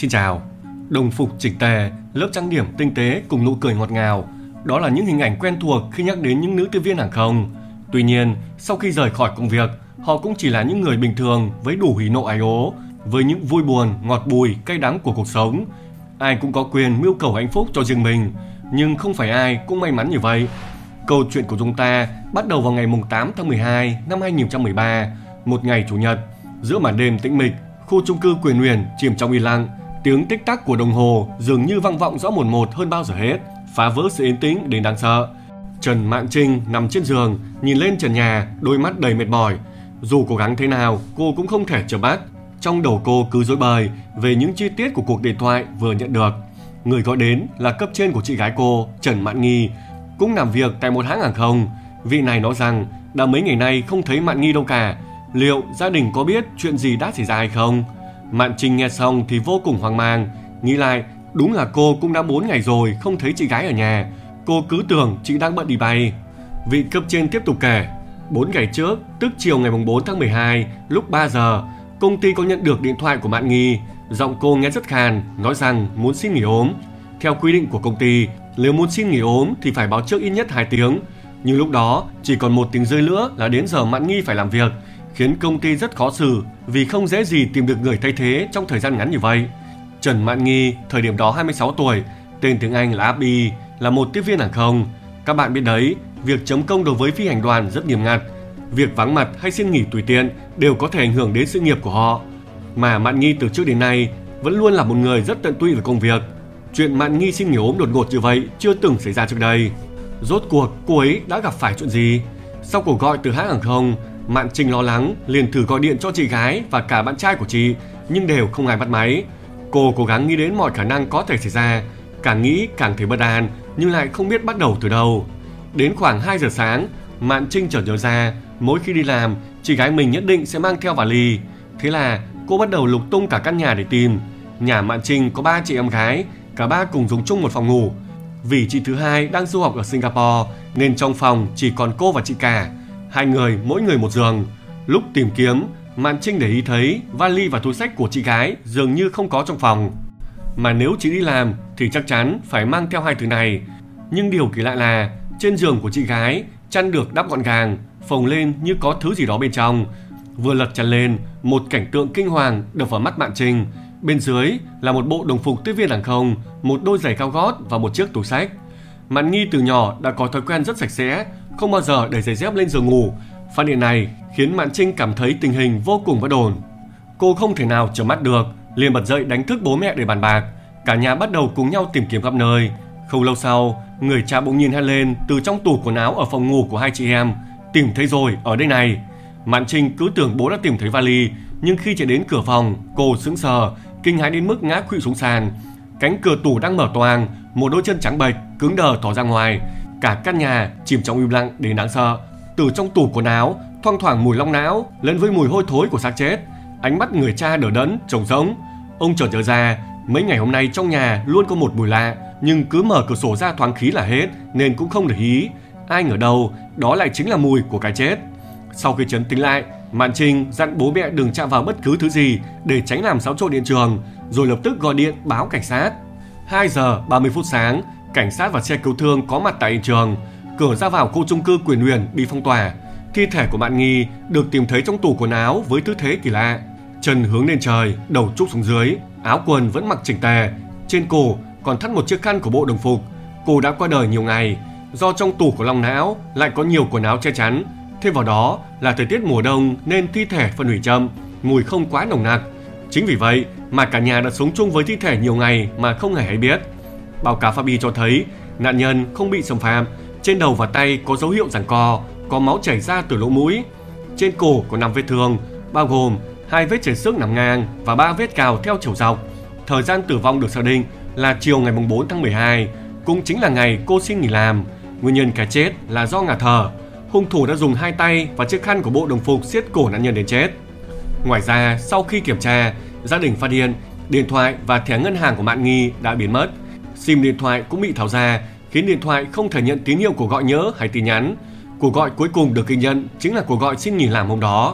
Xin chào. Đồng phục chỉnh tề, lớp trang điểm tinh tế cùng nụ cười ngọt ngào, đó là những hình ảnh quen thuộc khi nhắc đến những nữ tiếp viên hàng không. Tuy nhiên, sau khi rời khỏi công việc, họ cũng chỉ là những người bình thường với đủ hỉ nộ ái ố, với những vui buồn, ngọt bùi, cay đắng của cuộc sống. Ai cũng có quyền mưu cầu hạnh phúc cho riêng mình, nhưng không phải ai cũng may mắn như vậy. Câu chuyện của chúng ta bắt đầu vào ngày 8 tháng 12 năm 2013, một ngày Chủ nhật. Giữa màn đêm tĩnh mịch, khu chung cư Quyền Huyền chìm trong yên lặng. Tiếng tích tắc của đồng hồ dường như vang vọng rõ mồn một hơn bao giờ hết, phá vỡ sự yên tĩnh đến đáng sợ. Trần Mạn Trinh nằm trên giường, nhìn lên trần nhà, đôi mắt đầy mệt mỏi. Dù cố gắng thế nào, cô cũng không thể chợp mắt. Trong đầu cô cứ rối bời về những chi tiết của cuộc điện thoại vừa nhận được. Người gọi đến là cấp trên của chị gái cô, Trần Mạn Nghi, cũng làm việc tại một hãng hàng không. Vị này nói rằng đã mấy ngày nay không thấy Mạn Nghi đâu cả. Liệu gia đình có biết chuyện gì đã xảy ra hay không? Mạn Trinh nghe xong thì vô cùng hoang mang. Nghĩ lại, đúng là cô cũng đã 4 ngày rồi không thấy chị gái ở nhà. Cô cứ tưởng chị đang bận đi bay. Vị cấp trên tiếp tục kể, 4 ngày trước, tức chiều ngày 4 tháng 12, lúc 3 giờ, công ty có nhận được điện thoại của Mạn Nghi. Giọng cô nghe rất khàn, nói rằng muốn xin nghỉ ốm. Theo quy định của công ty, nếu muốn xin nghỉ ốm thì phải báo trước ít nhất 2 tiếng. Nhưng lúc đó chỉ còn 1 tiếng rưỡi nữa là đến giờ Mạn Nghi phải làm việc, khiến công ty rất khó xử vì không dễ gì tìm được người thay thế trong thời gian ngắn như vậy. Trần Mạn Nghi, thời điểm đó 26 tuổi, tên tiếng Anh là Abby, là một tiếp viên hàng không. Các bạn biết đấy, việc chấm công đối với phi hành đoàn rất nghiêm ngặt. Việc vắng mặt hay xin nghỉ tùy tiện đều có thể ảnh hưởng đến sự nghiệp của họ. Mà Mạn Nghi từ trước đến nay vẫn luôn là một người rất tận tụy với công việc. Chuyện Mạn Nghi xin nghỉ ốm đột ngột như vậy chưa từng xảy ra trước đây. Rốt cuộc cô ấy đã gặp phải chuyện gì? Sau cuộc gọi từ hãng hàng không, Mạn Trinh lo lắng liền thử gọi điện cho chị gái và cả bạn trai của chị, nhưng đều không ai bắt máy. Cô cố gắng nghĩ đến mọi khả năng có thể xảy ra, càng nghĩ càng thấy bất an nhưng lại không biết bắt đầu từ đâu. Đến khoảng 2 giờ sáng, Mạn Trinh chợt nhớ ra mỗi khi đi làm, chị gái mình nhất định sẽ mang theo vali. Thế là cô bắt đầu lục tung cả căn nhà để tìm. Nhà Mạn Trinh có 3 chị em gái, cả ba cùng dùng chung một phòng ngủ. Vì chị thứ hai đang du học ở Singapore nên trong phòng chỉ còn cô và chị cả. 2 người mỗi người một giường. Lúc tìm kiếm, Mạn Trinh để ý thấy vali và túi xách của chị gái dường như không có trong phòng. Mà nếu chị đi làm thì chắc chắn phải mang theo 2 thứ này. Nhưng điều kỳ lạ là trên giường của chị gái, chăn được đắp gọn gàng, phồng lên như có thứ gì đó bên trong. Vừa lật chăn lên, một cảnh tượng kinh hoàng đập vào mắt Mạn Trinh. Bên dưới là một bộ đồng phục tiếp viên hàng không, một đôi giày cao gót và một chiếc túi xách. Mạn Nghi từ nhỏ đã có thói quen rất sạch sẽ, không bao giờ để giày dép lên giường ngủ. Phát hiện này khiến Mạn Trinh cảm thấy tình hình vô cùng bất ổn. Cô không thể nào chợp mắt được, liền bật dậy đánh thức bố mẹ để bàn bạc. Cả nhà bắt đầu cùng nhau tìm kiếm khắp nơi. Không lâu sau, người cha bỗng nhiên hét lên từ trong tủ quần áo ở phòng ngủ của 2 chị em, tìm thấy rồi, ở đây này. Mạn Trinh cứ tưởng bố đã tìm thấy vali, nhưng khi chạy đến cửa phòng, cô sững sờ, kinh hãi đến mức ngã khuỵu xuống sàn. Cánh cửa tủ đang mở toang, một đôi chân trắng bệch cứng đờ thò ra ngoài. Cả căn nhà chìm trong im lặng đến đáng sợ. Từ trong tủ quần áo thoang thoảng mùi long não lẫn với mùi hôi thối của xác chết. Ánh mắt người cha đờ đẫn trống rỗng. Ông chợt nhớ ra mấy ngày hôm nay trong nhà luôn có một mùi lạ, nhưng cứ mở cửa sổ ra thoáng khí là hết nên cũng không để ý. Ai ngờ đâu đó lại chính là mùi của cái chết. Sau khi trấn tĩnh lại, Mạn Trinh dặn bố mẹ đừng chạm vào bất cứ thứ gì để tránh làm xáo trộn hiện trường, rồi lập tức gọi điện báo cảnh sát. 2 giờ 30 phút sáng, cảnh sát và xe cứu thương có mặt tại hiện trường. Cửa ra vào khu chung cư Quyền Huyền bị phong tỏa. Thi thể của Mạn Nghi được tìm thấy trong tủ quần áo với tư thế kỳ lạ, chân hướng lên trời, đầu trúc xuống dưới, áo quần vẫn mặc chỉnh tề, trên cổ còn thắt một chiếc khăn của bộ đồng phục. Cô đã qua đời nhiều ngày, do trong tủ của long não lại có nhiều quần áo che chắn. Thêm vào đó là thời tiết mùa đông nên thi thể phân hủy chậm, mùi không quá nồng nặc. Chính vì vậy mà cả nhà đã sống chung với thi thể nhiều ngày mà không hề hay biết. Báo cáo pháp y cho thấy nạn nhân không bị xâm phạm, trên đầu và tay có dấu hiệu giằng co, có máu chảy ra từ lỗ mũi. Trên cổ có 5 vết thương, bao gồm 2 vết chảy xước nằm ngang và 3 vết cào theo chiều dọc. Thời gian tử vong được xác định là chiều ngày 4 tháng 12, cũng chính là ngày cô xin nghỉ làm. Nguyên nhân cái chết là do ngạt thở. Hung thủ đã dùng 2 tay và chiếc khăn của bộ đồng phục siết cổ nạn nhân đến chết. Ngoài ra, sau khi kiểm tra, gia đình phát hiện điện thoại và thẻ ngân hàng của Mạn Nghi đã biến mất. SIM điện thoại cũng bị tháo ra, khiến điện thoại không thể nhận tín hiệu của gọi nhỡ hay tin nhắn. Cuộc gọi cuối cùng được ghi nhận chính là cuộc gọi xin nghỉ làm hôm đó.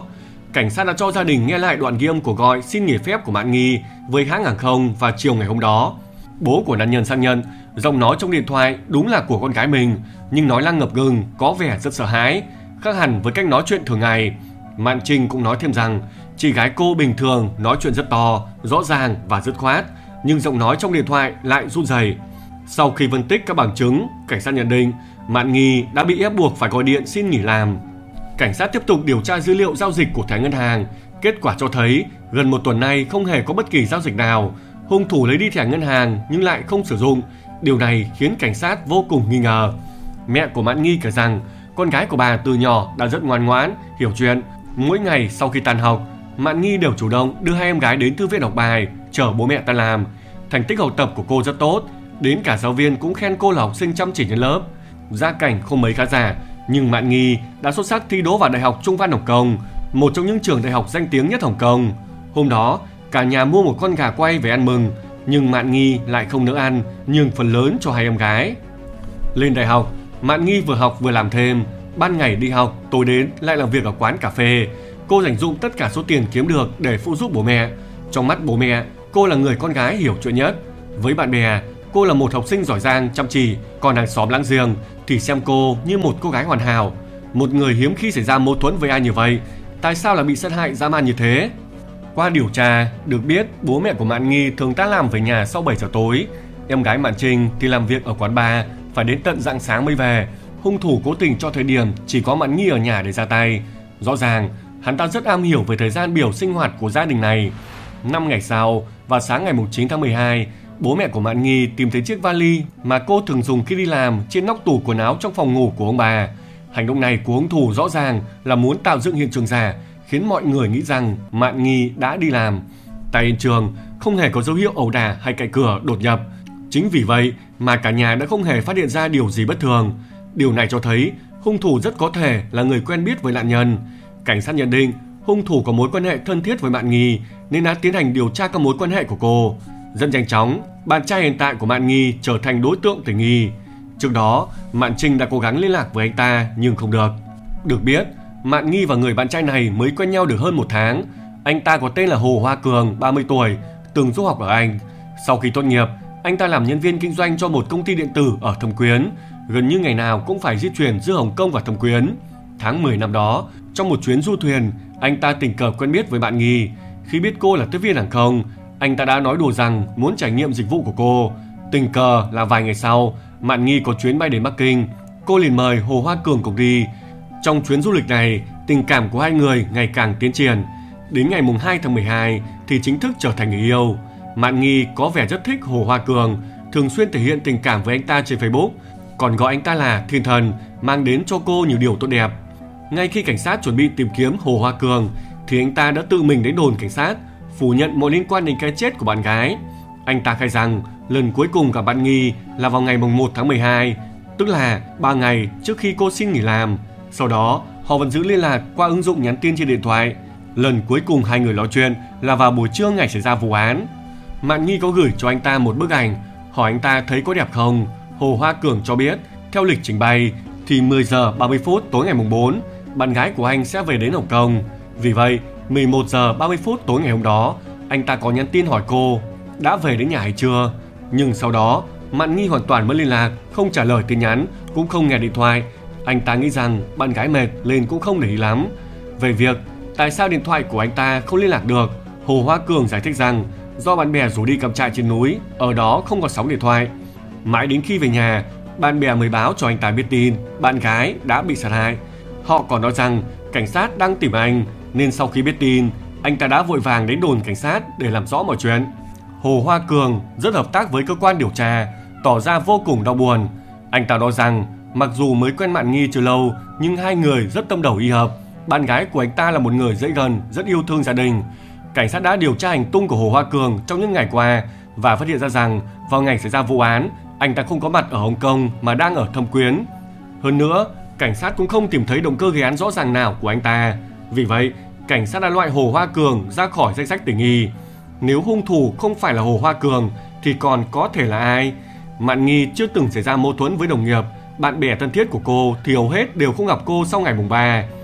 cảnh sát đã cho gia đình nghe lại đoạn ghi âm cuộc gọi xin nghỉ phép của Mạn Nghi với hãng hàng không vào chiều ngày hôm đó. Bố của nạn nhân xác nhận giọng nói trong điện thoại đúng là của con gái mình, nhưng nói năng ngập ngừng, có vẻ rất sợ hãi, khác hẳn với cách nói chuyện thường ngày. Mạn Trinh cũng nói thêm rằng chị gái cô bình thường nói chuyện rất to, rõ ràng và dứt khoát, nhưng giọng nói trong điện thoại lại run rẩy. Sau khi phân tích các bằng chứng, cảnh sát nhận định Mạn Nghi đã bị ép buộc phải gọi điện xin nghỉ làm. Cảnh sát tiếp tục điều tra dữ liệu giao dịch của thẻ ngân hàng. Kết quả cho thấy gần một tuần nay không hề có bất kỳ giao dịch nào. Hung thủ lấy đi thẻ ngân hàng nhưng lại không sử dụng. Điều này khiến cảnh sát vô cùng nghi ngờ. Mẹ của Mạn Nghi kể rằng con gái của bà từ nhỏ đã rất ngoan ngoãn, hiểu chuyện. Mỗi ngày sau khi tan học, Mạn Nghi đều chủ động đưa hai em gái đến thư viện đọc bài, chở bố mẹ tan làm. Thành tích học tập của cô rất tốt, đến cả giáo viên cũng khen cô là học sinh chăm chỉ trên lớp. Gia cảnh không mấy khá giả, nhưng Mạn Nghi đã xuất sắc thi đỗ vào Đại học Trung văn Hồng Kông, một trong những trường đại học danh tiếng nhất Hồng Kông. Hôm đó, cả nhà mua một con gà quay về ăn mừng, nhưng Mạn Nghi lại không nỡ ăn, nhường phần lớn cho hai em gái. Lên đại học, Mạn Nghi vừa học vừa làm thêm, ban ngày đi học, tối đến lại làm việc ở quán cà phê. Cô dành dụm tất cả số tiền kiếm được để phụ giúp bố mẹ. Trong mắt bố mẹ, cô là người con gái hiểu chuyện nhất. Với bạn bè, cô là một học sinh giỏi giang, chăm chỉ, còn hàng xóm láng giềng thì xem cô như một cô gái hoàn hảo. Một người hiếm khi xảy ra mâu thuẫn với ai như vậy, tại sao lại bị sát hại dã man như thế? Qua điều tra, được biết bố mẹ của Mạn Nghi thường tan làm về nhà sau 7 giờ tối. Em gái Mạn Trinh thì làm việc ở quán bar, phải đến tận rạng sáng mới về. Hung thủ cố tình cho thời điểm chỉ có Mạn Nghi ở nhà để ra tay. Rõ ràng, hắn ta rất am hiểu về thời gian biểu sinh hoạt của gia đình này. 5 ngày sau, vào sáng ngày 9 tháng 12, bố mẹ của Mạn Nghi tìm thấy chiếc vali mà cô thường dùng khi đi làm trên nóc tủ quần áo trong phòng ngủ của ông bà. Hành động này của hung thủ rõ ràng là muốn tạo dựng hiện trường giả, khiến mọi người nghĩ rằng Mạn Nghi đã đi làm. Tại hiện trường không hề có dấu hiệu ẩu đả hay cậy cửa đột nhập. Chính vì vậy mà cả nhà đã không hề phát hiện ra điều gì bất thường. Điều này cho thấy hung thủ rất có thể là người quen biết với nạn nhân. Cảnh sát nhận định hung thủ có mối quan hệ thân thiết với Mạn Nghi nên đã tiến hành điều tra các mối quan hệ của cô. Rất nhanh chóng, bạn trai hiện tại của Mạn Nghi trở thành đối tượng tình nghi. Trước đó, Mạn Trinh đã cố gắng liên lạc với anh ta nhưng không được. Được biết, Mạn Nghi và người bạn trai này mới quen nhau được hơn 1 tháng. Anh ta có tên là Hồ Hoa Cường, 30 tuổi, từng du học ở Anh. Sau khi tốt nghiệp, anh ta làm nhân viên kinh doanh cho một công ty điện tử ở Thâm Quyến. Gần như ngày nào cũng phải di chuyển giữa Hồng Kông và Thâm Quyến. Tháng 10 năm đó, trong một chuyến du thuyền, anh ta tình cờ quen biết với Mạn Nghi. Khi biết cô là tiếp viên hàng không, anh ta đã nói đùa rằng muốn trải nghiệm dịch vụ của cô. Tình cờ là vài ngày sau, Mạn Nghi có chuyến bay đến Bắc Kinh. Cô liền mời Hồ Hoa Cường cùng đi. Trong chuyến du lịch này, tình cảm của hai người ngày càng tiến triển. Đến ngày 2 tháng 12 thì chính thức trở thành người yêu. Mạn Nghi có vẻ rất thích Hồ Hoa Cường, thường xuyên thể hiện tình cảm với anh ta trên Facebook, còn gọi anh ta là thiên thần, mang đến cho cô nhiều điều tốt đẹp. Ngay khi cảnh sát chuẩn bị tìm kiếm Hồ Hoa Cường thì anh ta đã tự mình đến đồn cảnh sát, phủ nhận mọi liên quan đến cái chết của bạn gái. Anh ta khai rằng lần cuối cùng gặp Mạn Nghi là vào ngày 1 tháng 12, tức là 3 ngày trước khi cô xin nghỉ làm. Sau đó, họ vẫn giữ liên lạc qua ứng dụng nhắn tin trên điện thoại. Lần cuối cùng hai người nói chuyện là vào buổi trưa ngày xảy ra vụ án. Mạn Nghi có gửi cho anh ta một bức ảnh, hỏi anh ta thấy có đẹp không. Hồ Hoa Cường cho biết, theo lịch trình bay thì 10 giờ 30 phút tối ngày 4, bạn gái của anh sẽ về đến Hồng Kông. Vì vậy, 11 giờ 30 phút tối ngày hôm đó, anh ta có nhắn tin hỏi cô đã về đến nhà hay chưa. Nhưng sau đó, Mạn Nghi hoàn toàn mất liên lạc, không trả lời tin nhắn, cũng không nghe điện thoại. Anh ta nghĩ rằng bạn gái mệt nên cũng không để ý lắm. Về việc tại sao điện thoại của anh ta không liên lạc được, Hồ Hoa Cường giải thích rằng do bạn bè rủ đi cắm trại trên núi, ở đó không có sóng điện thoại. Mãi đến khi về nhà, bạn bè mới báo cho anh ta biết tin bạn gái đã bị sát hại. Họ còn nói rằng cảnh sát đang tìm anh, nên sau khi biết tin, anh ta đã vội vàng đến đồn cảnh sát để làm rõ mọi chuyện. Hồ Hoa Cường rất hợp tác với cơ quan điều tra, tỏ ra vô cùng đau buồn. Anh ta nói rằng mặc dù mới quen Mạn Nghi chưa lâu, nhưng hai người rất tâm đầu ý hợp. Bạn gái của anh ta là một người dễ gần, rất yêu thương gia đình. Cảnh sát đã điều tra hành tung của Hồ Hoa Cường trong những ngày qua và phát hiện ra rằng vào ngày xảy ra vụ án, anh ta không có mặt ở Hồng Kông mà đang ở Thâm Quyến. Hơn nữa, cảnh sát cũng không tìm thấy động cơ gây án rõ ràng nào của anh ta. Vì vậy, cảnh sát đã loại Hồ Hoa Cường ra khỏi danh sách tình nghi. Nếu hung thủ không phải là Hồ Hoa Cường thì còn có thể là ai? Mạn Nghi chưa từng xảy ra mâu thuẫn với đồng nghiệp, bạn bè thân thiết của cô thì hầu hết đều không gặp cô sau ngày 3.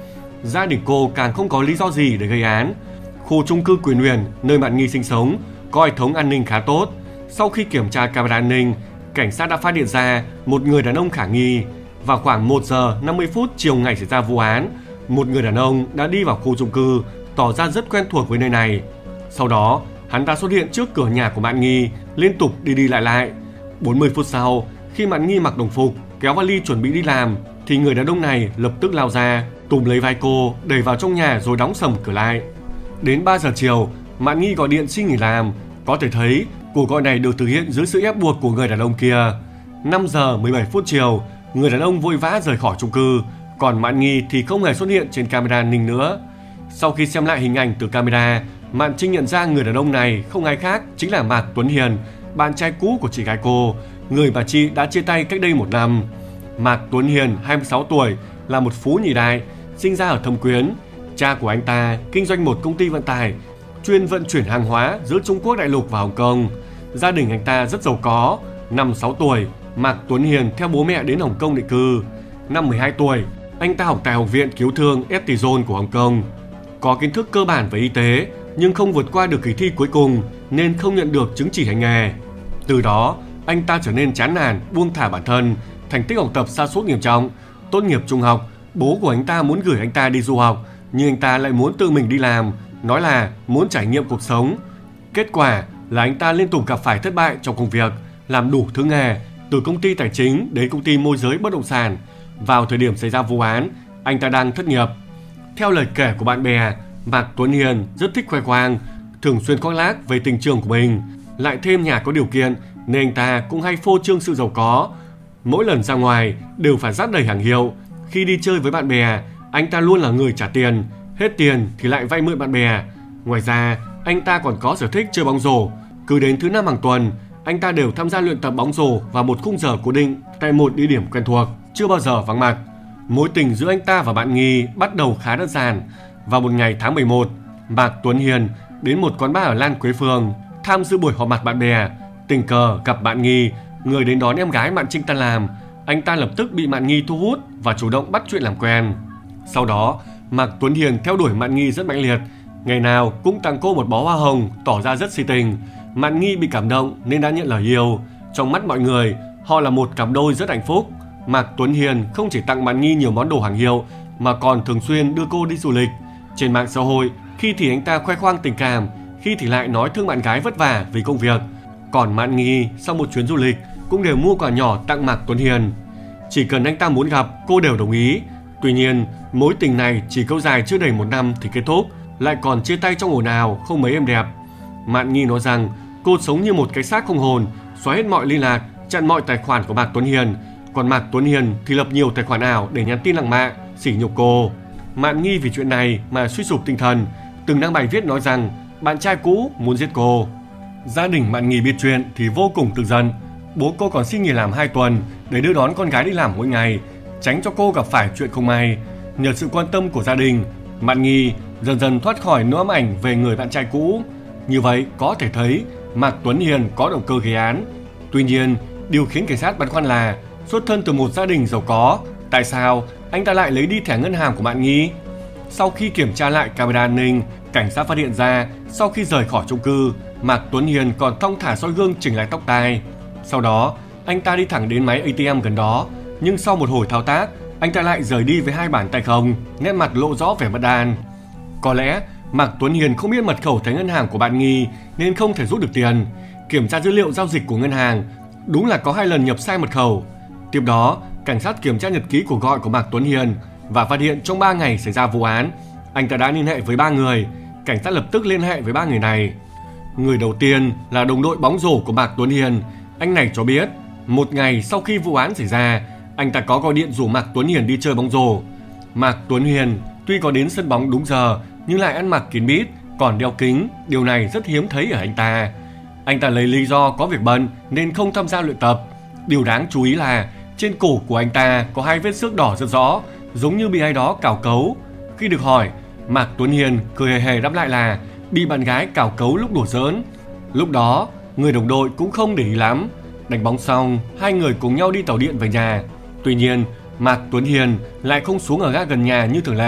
gia đình cô càng không có lý do gì để gây án. Khu chung cư Quyền Huyền nơi Mạn Nghi sinh sống có hệ thống an ninh khá tốt. Sau khi kiểm tra camera an ninh, cảnh sát đã phát hiện ra một người đàn ông khả nghi. Vào khoảng 1 giờ 50 phút chiều ngày xảy ra vụ án, một người đàn ông đã đi vào khu chung cư, tỏ ra rất quen thuộc với nơi này. Sau đó, hắn ta xuất hiện trước cửa nhà của Mạn Nghi, liên tục đi lại. 40 phút sau, khi Mạn Nghi mặc đồng phục, kéo vali chuẩn bị đi làm, thì người đàn ông này lập tức lao ra, túm lấy vai cô, đẩy vào trong nhà rồi đóng sầm cửa lại. Đến 3 giờ chiều, Mạn Nghi gọi điện xin nghỉ làm. Có thể thấy cuộc gọi này được thực hiện dưới sự ép buộc của người đàn ông kia. 5 giờ 17 phút chiều, người đàn ông vội vã rời khỏi chung cư, còn Mạn Nghi thì không hề xuất hiện trên camera an ninh nữa. Sau khi xem lại hình ảnh từ camera, Mạn Trinh nhận ra người đàn ông này không ai khác chính là Mạc Tuấn Hiền, bạn trai cũ của chị gái cô, người mà chị đã chia tay cách đây 1 năm. Mạc Tuấn Hiền, 26 tuổi, là một phú nhị đại, sinh ra ở Thâm Quyến. Cha của anh ta kinh doanh một công ty vận tải, chuyên vận chuyển hàng hóa giữa Trung Quốc đại lục và Hồng Kông. Gia đình anh ta rất giàu có. Năm 6 tuổi, Mạc Tuấn Hiền theo bố mẹ đến Hồng Kông định cư. Năm 12 tuổi, anh ta học tại Học viện Cứu thương Estizon của Hồng Kông. Có kiến thức cơ bản về y tế, nhưng không vượt qua được kỳ thi cuối cùng nên không nhận được chứng chỉ hành nghề. Từ đó, anh ta trở nên chán nản, buông thả bản thân, thành tích học tập sa sút nghiêm trọng. Tốt nghiệp trung học, bố của anh ta muốn gửi anh ta đi du học, nhưng anh ta lại muốn tự mình đi làm, nói là muốn trải nghiệm cuộc sống. Kết quả là anh ta liên tục gặp phải thất bại trong công việc, làm đủ thứ nghề, từ công ty tài chính đến công ty môi giới bất động sản. Vào thời điểm xảy ra vụ án, anh ta đang thất nghiệp. Theo lời kể của bạn bè, Mạc Tuấn Hiền rất thích khoe khoang, thường xuyên khoác lác về tình trường của mình. Lại thêm nhà có điều kiện nên anh ta cũng hay phô trương sự giàu có. Mỗi lần ra ngoài đều phải dắt đầy hàng hiệu. Khi đi chơi với bạn bè, anh ta luôn là người trả tiền, hết tiền thì lại vay mượn bạn bè. Ngoài ra, anh ta còn có sở thích chơi bóng rổ. Cứ đến thứ 5 hàng tuần, anh ta đều tham gia luyện tập bóng rổ vào một khung giờ cố định tại một địa điểm quen thuộc, chưa bao giờ vắng mặt. Mối tình giữa anh ta và bạn Nghi bắt đầu khá đơn giản. Vào một ngày tháng 11, Mạc Tuấn Hiền đến một quán bar ở Lan Quế Phường tham dự buổi họp mặt bạn bè. Tình cờ gặp bạn Nghi, người đến đón em gái Mạn Trinh tan làm. Anh ta lập tức bị Mạn Nghi thu hút và chủ động bắt chuyện làm quen. Sau đó, Mạc Tuấn Hiền theo đuổi Mạn Nghi rất mãnh liệt, ngày nào cũng tặng cô một bó hoa hồng, tỏ ra rất si tình. Mạn Nghi bị cảm động nên đã nhận lời yêu. Trong mắt mọi người, họ là một cặp đôi rất hạnh phúc. Mạc Tuấn Hiền không chỉ tặng Mạn Nghi nhiều món đồ hàng hiệu mà còn thường xuyên đưa cô đi du lịch. Trên mạng xã hội, khi thì anh ta khoe khoang tình cảm, khi thì lại nói thương bạn gái vất vả vì công việc. Còn Mạn Nghi sau một chuyến du lịch cũng đều mua quà nhỏ tặng Mạc Tuấn Hiền. Chỉ cần anh ta muốn gặp, cô đều đồng ý. Tuy nhiên, mối tình này chỉ kéo dài chưa đầy 1 năm thì kết thúc, lại còn chia tay trong ồn ào không mấy êm đẹp. Mạn Nghi nói rằng cô sống như một cái xác không hồn, xóa hết mọi liên lạc, chặn mọi tài khoản của Mạc Tuấn Hiền. Còn Mạc Tuấn Hiền thì lập nhiều tài khoản ảo để nhắn tin lăng mạ, sỉ nhục cô. Mạn Nghi vì chuyện này mà suy sụp tinh thần, từng đăng bài viết nói rằng bạn trai cũ muốn giết cô. Gia đình Mạn Nghi biết chuyện thì vô cùng tức giận. Bố cô còn xin nghỉ làm 2 tuần để đưa đón con gái đi làm mỗi ngày, tránh cho cô gặp phải chuyện không may. Nhờ sự quan tâm của gia đình, Mạn Nghi dần dần thoát khỏi nỗi ám ảnh về người bạn trai cũ. Như vậy có thể thấy Mạc Tuấn Hiền có động cơ gây án. Tuy nhiên, điều khiến cảnh sát băn khoăn là xuất thân từ một gia đình giàu có, tại sao anh ta lại lấy đi thẻ ngân hàng của Mạn Nghi? Sau khi kiểm tra lại camera an ninh, cảnh sát phát hiện ra sau khi rời khỏi chung cư, Mạc Tuấn Hiền còn thong thả soi gương chỉnh lại tóc tai. Sau đó, anh ta đi thẳng đến máy ATM gần đó, nhưng sau một hồi thao tác, anh ta lại rời đi với 2 bàn tay không, nét mặt lộ rõ vẻ bất an. Có lẽ Mạc Tuấn Hiền không biết mật khẩu thẻ ngân hàng của bạn Nghi nên không thể rút được tiền. Kiểm tra dữ liệu giao dịch của ngân hàng, đúng là có 2 lần nhập sai mật khẩu. Tiếp đó, cảnh sát kiểm tra nhật ký cuộc gọi của Mạc Tuấn Hiền và phát hiện trong 3 ngày xảy ra vụ án, anh ta đã liên hệ với 3 người. Cảnh sát lập tức liên hệ với 3 người này. Người đầu tiên là đồng đội bóng rổ của Mạc Tuấn Hiền. Anh này cho biết, một ngày sau khi vụ án xảy ra, anh ta có gọi điện rủ Mạc Tuấn Hiền đi chơi bóng rổ. Mạc Tuấn Hiền tuy có đến sân bóng đúng giờ nhưng lại ăn mặc kín mít, còn đeo kính, điều này rất hiếm thấy ở anh ta. Anh ta lấy lý do có việc bận nên không tham gia luyện tập. Điều đáng chú ý là trên cổ của anh ta có 2 vết xước đỏ rất rõ, giống như bị ai đó cào cấu. Khi được hỏi, Mạc Tuấn Hiền cười hề hề đáp lại là bị bạn gái cào cấu lúc đùa giỡn. Lúc đó, người đồng đội cũng không để ý lắm. Đánh bóng xong, 2 người cùng nhau đi tàu điện về nhà. Tuy nhiên, Mạc Tuấn Hiền lại không xuống ở ga gần nhà như thường lệ,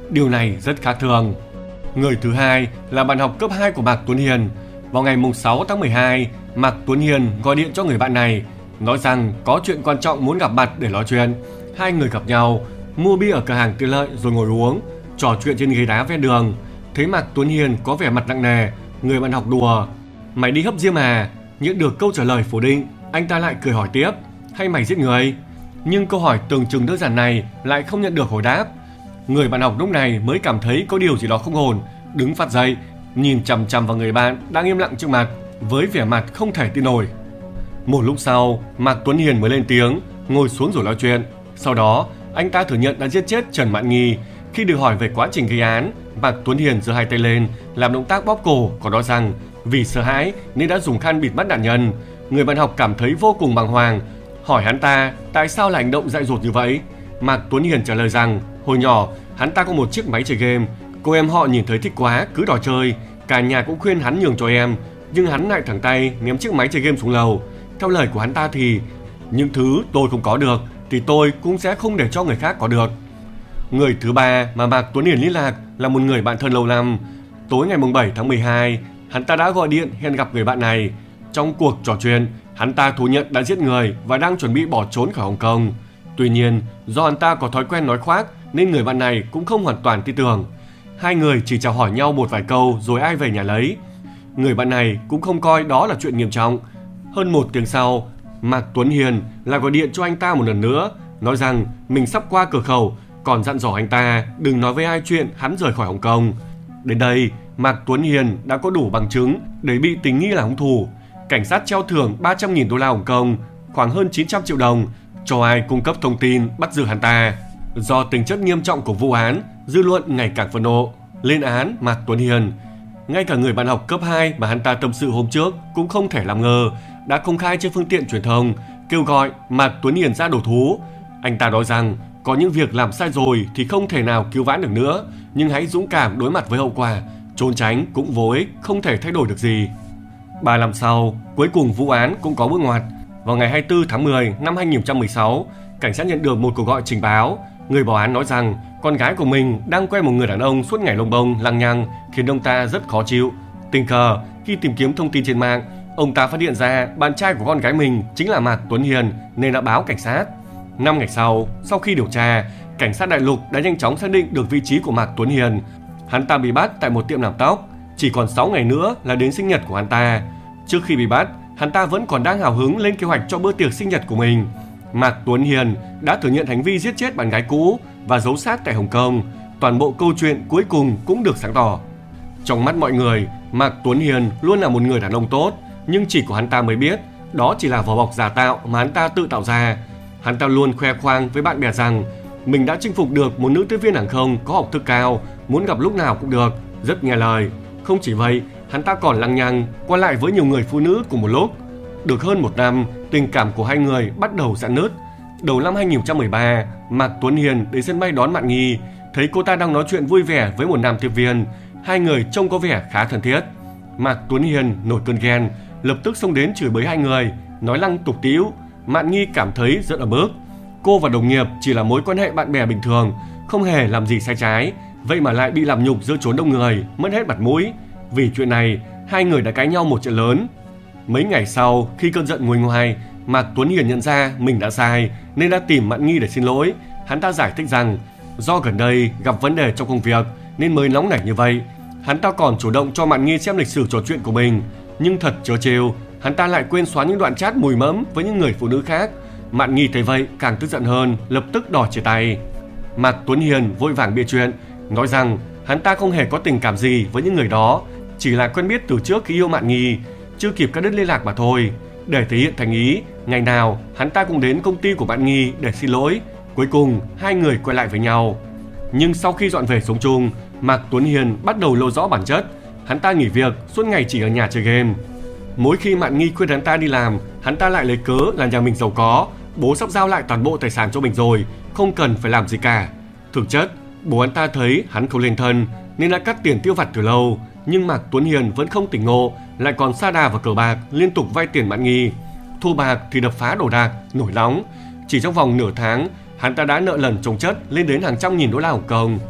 Điều này rất khác thường. Người thứ hai là bạn học cấp 2 của Mạc Tuấn Hiền. Vào ngày 6 tháng 12, Mạc Tuấn Hiền gọi điện cho người bạn này, nói rằng có chuyện quan trọng muốn gặp mặt để nói chuyện. Hai người gặp nhau, mua bia ở cửa hàng tiện lợi rồi ngồi uống, trò chuyện trên ghế đá ven đường. Thấy Mạc Tuấn Hiền có vẻ mặt nặng nề, người bạn học đùa: "Mày đi hấp diêm à?" Nhận được câu trả lời phủ định, anh ta lại cười hỏi tiếp: "Hay mày giết người?" Nhưng câu hỏi tưởng chừng đơn giản này lại không nhận được hồi đáp. Người bạn học lúc này mới cảm thấy có điều gì đó không ổn, đứng phắt dậy, nhìn chằm chằm vào người bạn đang im lặng trước mặt với vẻ mặt không thể tin nổi. Một lúc sau, Mạc Tuấn Hiền mới lên tiếng, ngồi xuống rồi nói chuyện. Sau đó, anh ta thừa nhận đã giết chết Trần Mạn Nghi. Khi được hỏi về quá trình gây án, Mạc Tuấn Hiền giơ hai tay lên, làm động tác bóp cổ, có nói rằng vì sợ hãi nên đã dùng khăn bịt mắt nạn nhân. Người bạn học cảm thấy vô cùng bàng hoàng, hỏi hắn ta tại sao lại hành động dại dột như vậy. Mạc Tuấn Hiền trả lời rằng hồi nhỏ hắn ta có một chiếc máy chơi game, cô em họ nhìn thấy thích quá cứ đòi chơi, cả nhà cũng khuyên hắn nhường cho em, nhưng hắn lại thẳng tay ném chiếc máy chơi game xuống lầu. Theo lời của hắn ta thì những thứ tôi không có được thì tôi cũng sẽ không để cho người khác có được. Người thứ ba mà Mạc Tuấn Hiền liên lạc là một người bạn thân lâu năm. Tối ngày 7 tháng 12, hắn ta đã gọi điện hẹn gặp người bạn này. Trong cuộc trò chuyện, hắn ta thú nhận đã giết người và đang chuẩn bị bỏ trốn khỏi Hồng Kông. Tuy nhiên, do hắn ta có thói quen nói khoác nên người bạn này cũng không hoàn toàn tin tưởng. Hai người chỉ chào hỏi nhau một vài câu rồi ai về nhà lấy. Người bạn này cũng không coi đó là chuyện nghiêm trọng. Hơn một tiếng sau, Mạc Tuấn Hiền lại gọi điện cho anh ta một lần nữa, nói rằng mình sắp qua cửa khẩu, còn dặn dò anh ta đừng nói với ai chuyện hắn rời khỏi Hồng Kông. Đến đây, Mạc Tuấn Hiền đã có đủ bằng chứng để bị tình nghi là hung thủ. Cảnh sát treo thưởng 300.000 đô la Hồng Kông, khoảng hơn 900 triệu đồng, cho ai cung cấp thông tin bắt giữ hắn ta. Do tính chất nghiêm trọng của vụ án, dư luận ngày càng phẫn nộ, lên án Mạc Tuấn Hiền. Ngay cả người bạn học cấp 2 mà hắn ta tâm sự hôm trước cũng không thể làm ngờ, đã công khai trên phương tiện truyền thông kêu gọi Mạc Tuấn Hiền ra đổ thú. Anh ta nói rằng có những việc làm sai rồi thì không thể nào cứu vãn được nữa, nhưng hãy dũng cảm đối mặt với hậu quả, trốn tránh cũng vô ích, không thể thay đổi được gì. 3 năm sau, cuối cùng vụ án cũng có bước ngoặt. Vào ngày 24 tháng 10 năm 2016, cảnh sát nhận được một cuộc gọi trình báo. Người báo án nói rằng con gái của mình đang quen một người đàn ông suốt ngày lông bông, lăng nhăng, khiến ông ta rất khó chịu. Tình cờ, khi tìm kiếm thông tin trên mạng, ông ta phát hiện ra bạn trai của con gái mình chính là Mạc Tuấn Hiền nên đã báo cảnh sát. 5 ngày sau khi điều tra, cảnh sát đại lục đã nhanh chóng xác định được vị trí của Mạc Tuấn Hiền. Hắn ta bị bắt tại một tiệm làm tóc. Chỉ còn 6 ngày nữa là đến sinh nhật của hắn ta. Trước khi bị bắt, hắn ta vẫn còn đang hào hứng lên kế hoạch cho bữa tiệc sinh nhật của mình. Mạc Tuấn Hiền đã thừa nhận hành vi giết chết bạn gái cũ và giấu xác tại Hồng Kông. Toàn bộ câu chuyện cuối cùng cũng được sáng tỏ. Trong mắt mọi người, Mạc Tuấn Hiền luôn là một người đàn ông tốt, nhưng chỉ có hắn ta mới biết đó chỉ là vỏ bọc giả tạo mà hắn ta tự tạo ra. Hắn ta luôn khoe khoang với bạn bè rằng mình đã chinh phục được một nữ tiếp viên hàng không có học thức cao, muốn gặp lúc nào cũng được, rất nghe lời. Không chỉ vậy, hắn ta còn lăng nhăng qua lại với nhiều người phụ nữ cùng một lúc. Được hơn một năm, tình cảm của hai người bắt đầu rạn nứt. Đầu năm 2013, Mạc Tuấn Hiền đến sân bay đón Mạn Nghi, thấy cô ta đang nói chuyện vui vẻ với một nam tiếp viên. Hai người trông có vẻ khá thân thiết. Mạc Tuấn Hiền nổi cơn ghen, lập tức xông đến chửi bới hai người, nói lăng tục tĩu. Mạn Nghi cảm thấy rất ấm ức. Cô và đồng nghiệp chỉ là mối quan hệ bạn bè bình thường, không hề làm gì sai trái, vậy mà lại bị làm nhục giữa chốn đông người, mất hết mặt mũi. Vì chuyện này, hai người đã cãi nhau một trận lớn. Mấy ngày sau, khi cơn giận nguôi ngoai, Mạc Tuấn Hiền nhận ra mình đã sai nên đã tìm Mạn Nghi để xin lỗi. Hắn ta giải thích rằng do gần đây gặp vấn đề trong công việc nên mới nóng nảy như vậy. Hắn ta còn chủ động cho Mạn Nghi xem lịch sử trò chuyện của mình, nhưng thật trớ trêu, hắn ta lại quên xóa những đoạn chat mùi mẫm với những người phụ nữ khác. Mạn Nghi thấy vậy càng tức giận hơn, lập tức đòi chia tay. Mạc Tuấn Hiền vội vàng bịa chuyện, nói rằng hắn ta không hề có tình cảm gì với những người đó, chỉ là quen biết từ trước khi yêu Mạn Nghi, chưa kịp cắt đứt liên lạc mà thôi. Để thể hiện thành ý, ngày nào hắn ta cũng đến công ty của Mạn Nghi để xin lỗi. Cuối cùng hai người quay lại với nhau. Nhưng sau khi dọn về sống chung, Mạc Tuấn Hiền bắt đầu lộ rõ bản chất. Hắn ta nghỉ việc, suốt ngày chỉ ở nhà chơi game. Mỗi khi Mạn Nghi khuyên hắn ta đi làm, hắn ta lại lấy cớ là nhà mình giàu có, bố sắp giao lại toàn bộ tài sản cho mình rồi, không cần phải làm gì cả. Thực chất, bố hắn ta thấy hắn không lên thân nên đã cắt tiền tiêu vặt từ lâu. Nhưng Mạc Tuấn Hiền vẫn không tỉnh ngộ, lại còn sa đà vào cờ bạc, liên tục vay tiền Mạn Nghi. Thua bạc thì đập phá đồ đạc, nổi nóng. Chỉ trong vòng nửa tháng, hắn ta đã nợ lần chồng chất lên đến hàng trăm nghìn đô la Hồng Kông.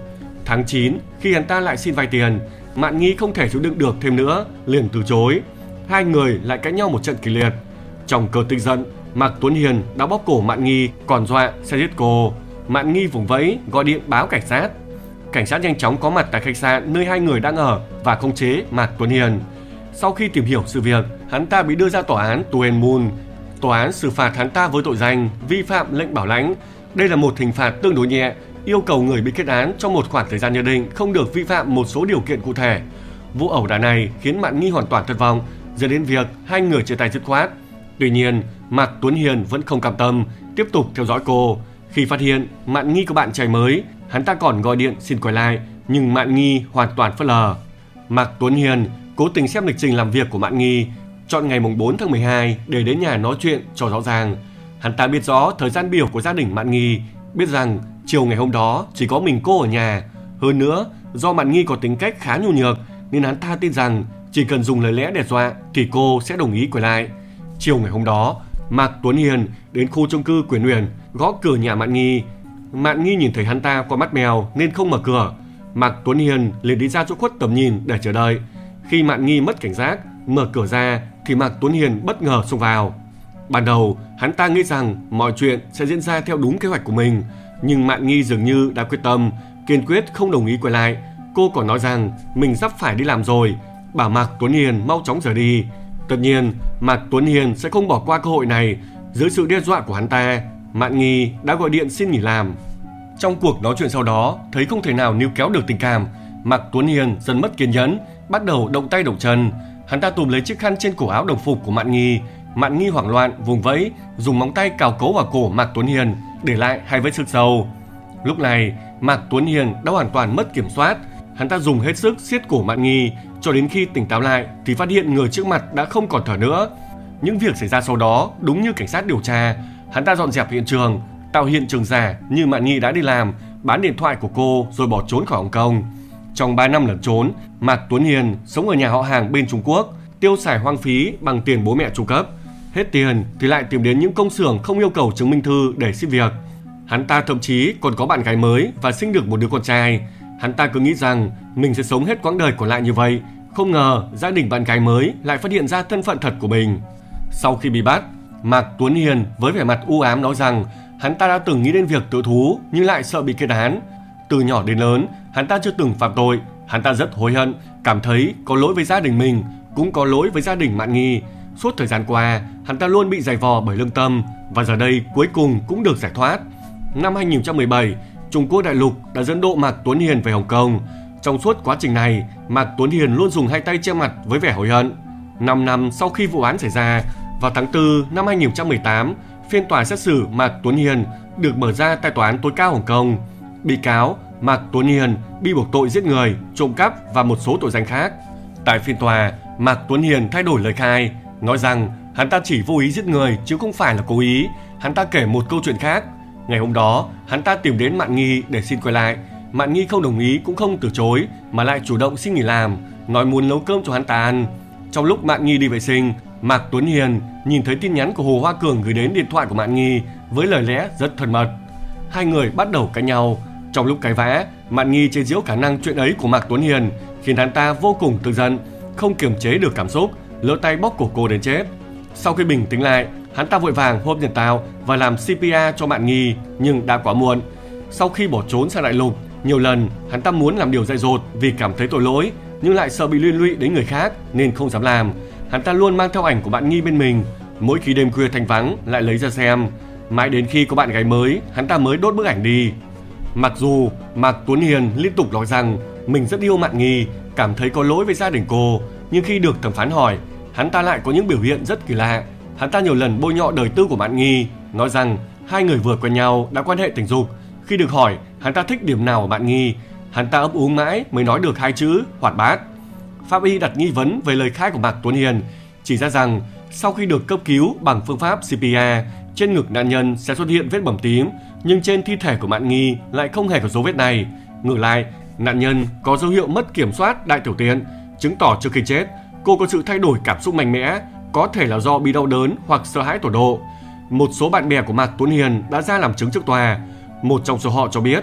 Tháng 9, khi hắn ta lại xin vay tiền, Mạn Nghi không thể chịu đựng được thêm nữa, liền từ chối. Hai người lại cãi nhau một trận kịch liệt. Trong cơn tức giận, Mạc Tuấn Hiền đã bóp cổ Mạn Nghi, còn dọa sẽ giết cô. Mạn Nghi vùng vẫy gọi điện báo cảnh sát. Cảnh sát nhanh chóng có mặt tại khách sạn nơi hai người đang ở và khống chế Mạc Tuấn Hiền. Sau khi tìm hiểu sự việc, hắn ta bị đưa ra tòa án Tuen Mun. Tòa án xử phạt hắn ta với tội danh vi phạm lệnh bảo lãnh. Đây là một hình phạt tương đối nhẹ, yêu cầu người bị kết án trong một khoảng thời gian nhất định không được vi phạm một số điều kiện cụ thể. Vụ ẩu đả này khiến Mạn Nghi hoàn toàn thất vọng, dẫn đến việc hai người chia tay dứt khoát. Tuy nhiên, Mạc Tuấn Hiền vẫn không cam tâm, tiếp tục theo dõi cô. Khi phát hiện Mạn Nghi có bạn trai mới, hắn ta còn gọi điện xin quay lại, nhưng Mạn Nghi hoàn toàn phớt lờ. Mạc Tuấn Hiền cố tình xem lịch trình làm việc của Mạn Nghi, chọn ngày 4 tháng 12 để đến nhà nói chuyện cho rõ ràng. Hắn ta biết rõ thời gian biểu của gia đình Mạn Nghi, biết rằng chiều ngày hôm đó chỉ có mình cô ở nhà. Hơn nữa, do Mạn Nghi có tính cách khá nhu nhược nên hắn ta tin rằng chỉ cần dùng lời lẽ đe dọa thì cô sẽ đồng ý quay lại. Chiều ngày hôm đó, Mạc Tuấn Hiền đến khu chung cư Quyền Uyển, gõ cửa nhà Mạn Nghi. Mạn Nghi nhìn thấy hắn ta qua mắt mèo nên không mở cửa. Mạc Tuấn Hiền liền đi ra chỗ khuất tầm nhìn để chờ đợi. Khi Mạn Nghi mất cảnh giác, mở cửa ra thì Mạc Tuấn Hiền bất ngờ xông vào. Ban đầu, hắn ta nghĩ rằng mọi chuyện sẽ diễn ra theo đúng kế hoạch của mình, nhưng Mạn Nghi dường như đã quyết tâm, kiên quyết không đồng ý quay lại. Cô còn nói rằng mình sắp phải đi làm rồi, bảo Mạc Tuấn Hiền mau chóng rời đi. Tất nhiên, Mạc Tuấn Hiền sẽ không bỏ qua cơ hội này. Dưới sự đe dọa của hắn ta, Mạn Nghi đã gọi điện xin nghỉ làm. Trong cuộc nói chuyện sau đó, thấy không thể nào níu kéo được tình cảm, Mạc Tuấn Hiền dần mất kiên nhẫn, bắt đầu động tay động chân. Hắn ta túm lấy chiếc khăn trên cổ áo đồng phục của Mạn Nghi. Mạn Nghi hoảng loạn vùng vẫy, dùng móng tay cào cấu vào cổ Mạc Tuấn Hiền, để lại hai vết xước sâu. Lúc này, Mạc Tuấn Hiền đã hoàn toàn mất kiểm soát. Hắn ta dùng hết sức siết cổ Mạn Nghi, cho đến khi tỉnh táo lại thì phát hiện người trước mặt đã không còn thở nữa. Những việc xảy ra sau đó đúng như cảnh sát điều tra. Hắn ta dọn dẹp hiện trường, tạo hiện trường giả như Mạn Nghi đã đi làm, bán điện thoại của cô rồi bỏ trốn khỏi Hồng Kông. Trong 3 năm lẩn trốn, Mạc Tuấn Hiền sống ở nhà họ hàng bên Trung Quốc, tiêu xài hoang phí bằng tiền bố mẹ chu cấp. Hết tiền thì lại tìm đến những công xưởng không yêu cầu chứng minh thư để xin việc. Hắn ta thậm chí còn có bạn gái mới và sinh được một đứa con trai. Hắn ta cứ nghĩ rằng mình sẽ sống hết quãng đời còn lại như vậy. Không ngờ gia đình bạn gái mới lại phát hiện ra thân phận thật của mình. Sau khi bị bắt, Mạc Tuấn Hiền với vẻ mặt u ám nói rằng hắn ta đã từng nghĩ đến việc tự thú nhưng lại sợ bị kết án. Từ nhỏ đến lớn, hắn ta chưa từng phạm tội. Hắn ta rất hối hận, cảm thấy có lỗi với gia đình mình, cũng có lỗi với gia đình Mạn Nghi. Suốt thời gian qua, hắn ta luôn bị giày vò bởi lương tâm và giờ đây cuối cùng cũng được giải thoát. Năm 2017, Trung Quốc đại lục đã dẫn độ Mạc Tuấn Hiền về Hồng Kông. Trong suốt quá trình này, Mạc Tuấn Hiền luôn dùng hai tay che mặt với vẻ hối hận. 5 năm sau khi vụ án xảy ra, vào tháng 4 năm 2018, phiên tòa xét xử Mạc Tuấn Hiền được mở ra tại Tòa án tối cao Hồng Kông. Bị cáo Mạc Tuấn Hiền bị buộc tội giết người, trộm cắp và một số tội danh khác. Tại phiên tòa, Mạc Tuấn Hiền thay đổi lời khai, nói rằng hắn ta chỉ vô ý giết người chứ không phải là cố ý. Hắn ta kể một câu chuyện khác. Ngày hôm đó, hắn ta tìm đến Mạn Nghi để xin quay lại. Mạn Nghi không đồng ý cũng không từ chối mà lại chủ động xin nghỉ làm, nói muốn nấu cơm cho hắn ta ăn. Trong lúc Mạn Nghi đi vệ sinh, Mạc Tuấn Hiền nhìn thấy tin nhắn của Hồ Hoa Cường gửi đến điện thoại của Mạn Nghi với lời lẽ rất thân mật. Hai người bắt đầu cãi nhau. Trong lúc cãi vã, Mạn Nghi chế giễu khả năng chuyện ấy của Mạc Tuấn Hiền, khiến hắn ta vô cùng tức giận, không kiềm chế được cảm xúc, lỡ tay bóp cổ cô đến chết. Sau khi bình tĩnh lại, hắn ta vội vàng hôn nhân tạo và làm CPR cho Mạn Nghi, nhưng đã quá muộn. Sau khi bỏ trốn sang đại lục, nhiều lần hắn ta muốn làm điều dại dột vì cảm thấy tội lỗi, nhưng lại sợ bị liên lụy đến người khác nên không dám làm. Hắn ta luôn mang theo ảnh của Mạn Nghi bên mình, mỗi khi đêm khuya thanh vắng lại lấy ra xem. Mãi đến khi có bạn gái mới, hắn ta mới đốt bức ảnh đi. Mặc dù Mạc Tuấn Hiền liên tục nói rằng mình rất yêu Mạn Nghi, cảm thấy có lỗi với gia đình cô, nhưng khi được thẩm phán hỏi, hắn ta lại có những biểu hiện rất kỳ lạ. Hắn ta nhiều lần bôi nhọ đời tư của Mạn Nghi, nói rằng hai người vừa quen nhau đã quan hệ tình dục. Khi được hỏi hắn ta thích điểm nào ở Mạn Nghi, hắn ta ấp úng mãi mới nói được hai chữ hoạt bát. Pháp y đặt nghi vấn về lời khai của Mạc Tuấn Hiền, chỉ ra rằng sau khi được cấp cứu bằng phương pháp CPR, trên ngực nạn nhân sẽ xuất hiện vết bầm tím, nhưng trên thi thể của Mạn Nghi lại không hề có dấu vết này. Ngược lại, nạn nhân có dấu hiệu mất kiểm soát đại tiểu tiện, chứng tỏ trước khi chết cô có sự thay đổi cảm xúc mạnh mẽ, có thể là do bị đau đớn hoặc sợ hãi tột độ. Một số bạn bè của Mạc Tuấn Hiền đã ra làm chứng trước tòa. Một trong số họ cho biết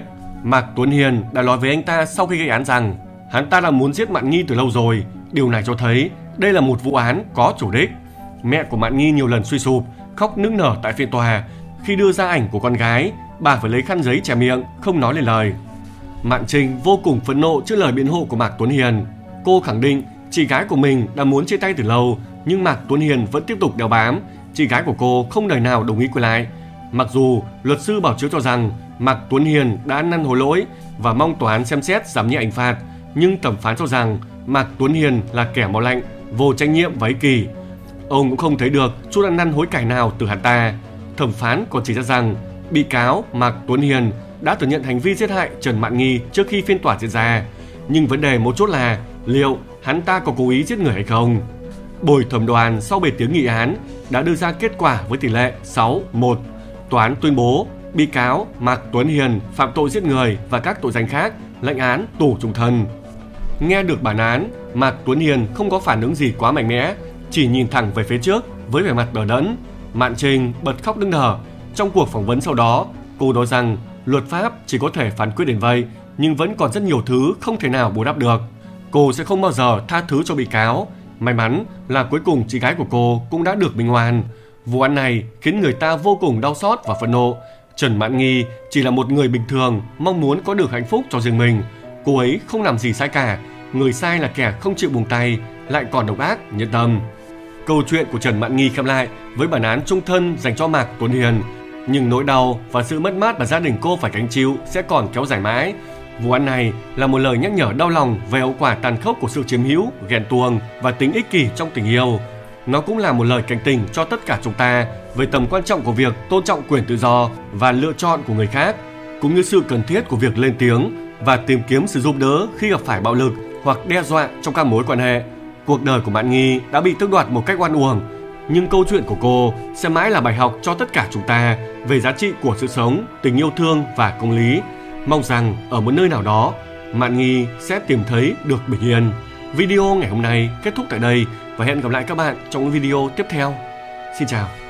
Mạc Tuấn Hiền đã nói với anh ta sau khi gây án rằng hắn ta đã muốn giết Mạn Nghi từ lâu rồi. Điều này cho thấy đây là một vụ án có chủ đích. Mẹ của Mạn Nghi nhiều lần suy sụp, khóc nức nở tại phiên tòa. Khi đưa ra ảnh của con gái, bà phải lấy khăn giấy che miệng, không nói lên lời. Mạn Trinh vô cùng phẫn nộ trước lời biện hộ của Mạc Tuấn Hiền. Cô khẳng định chị gái của mình đã muốn chia tay từ lâu, nhưng Mạc Tuấn Hiền vẫn tiếp tục đeo bám. Chị gái của cô không đời nào đồng ý quay lại. Mặc dù luật sư bảo chữa cho rằng Mạc Tuấn Hiền đã ăn năn hối lỗi và mong tòa án xem xét giảm nhẹ hình phạt, nhưng thẩm phán cho rằng Mạc Tuấn Hiền là kẻ máu lạnh, vô trách nhiệm và ích kỷ. Ông cũng không thấy được chút ăn năn hối cải nào từ hắn ta. Thẩm phán còn chỉ ra rằng bị cáo Mạc Tuấn Hiền đã thừa nhận hành vi giết hại Trần Mạn Nghi trước khi phiên tòa diễn ra, nhưng vấn đề mấu chốt là liệu hắn ta có cố ý giết người hay không. Bồi thẩm đoàn sau 7 tiếng nghị án đã đưa ra kết quả với tỷ lệ 6-1. Tòa án tuyên bố bị cáo Mạc Tuấn Hiền phạm tội giết người và các tội danh khác, lệnh án tù chung thân. Nghe được bản án, Mạc Tuấn Hiền không có phản ứng gì quá mạnh mẽ, chỉ nhìn thẳng về phía trước với vẻ mặt đờ đẫn. Mạn Trinh bật khóc nức nở. Trong cuộc phỏng vấn sau đó, cô nói rằng luật pháp chỉ có thể phán quyết đến vậy, nhưng vẫn còn rất nhiều thứ không thể nào bù đắp được. Cô sẽ không bao giờ tha thứ cho bị cáo. May mắn là cuối cùng chị gái của cô cũng đã được minh oan. Vụ án này khiến người ta vô cùng đau xót và phẫn nộ. Trần Mạn Nghi chỉ là một người bình thường, mong muốn có được hạnh phúc cho riêng mình. Cô ấy không làm gì sai cả. Người sai là kẻ không chịu buông tay, lại còn độc ác, nhân tâm. Câu chuyện của Trần Mạn Nghi khép lại với bản án chung thân dành cho Mạc Tuấn Hiền. Nhưng nỗi đau và sự mất mát mà gia đình cô phải gánh chịu sẽ còn kéo dài mãi. Vụ án này là một lời nhắc nhở đau lòng về hậu quả tàn khốc của sự chiếm hữu, ghen tuông và tính ích kỷ trong tình yêu. Nó cũng là một lời cảnh tỉnh cho tất cả chúng ta về tầm quan trọng của việc tôn trọng quyền tự do và lựa chọn của người khác, cũng như sự cần thiết của việc lên tiếng và tìm kiếm sự giúp đỡ khi gặp phải bạo lực hoặc đe dọa trong các mối quan hệ. Cuộc đời của Mạn Nghi đã bị tước đoạt một cách oan uổng, nhưng câu chuyện của cô sẽ mãi là bài học cho tất cả chúng ta về giá trị của sự sống, tình yêu thương và công lý. Mong rằng ở một nơi nào đó, Mạn Nghi sẽ tìm thấy được bình yên. Video ngày hôm nay kết thúc tại đây và hẹn gặp lại các bạn trong những video tiếp theo. Xin chào.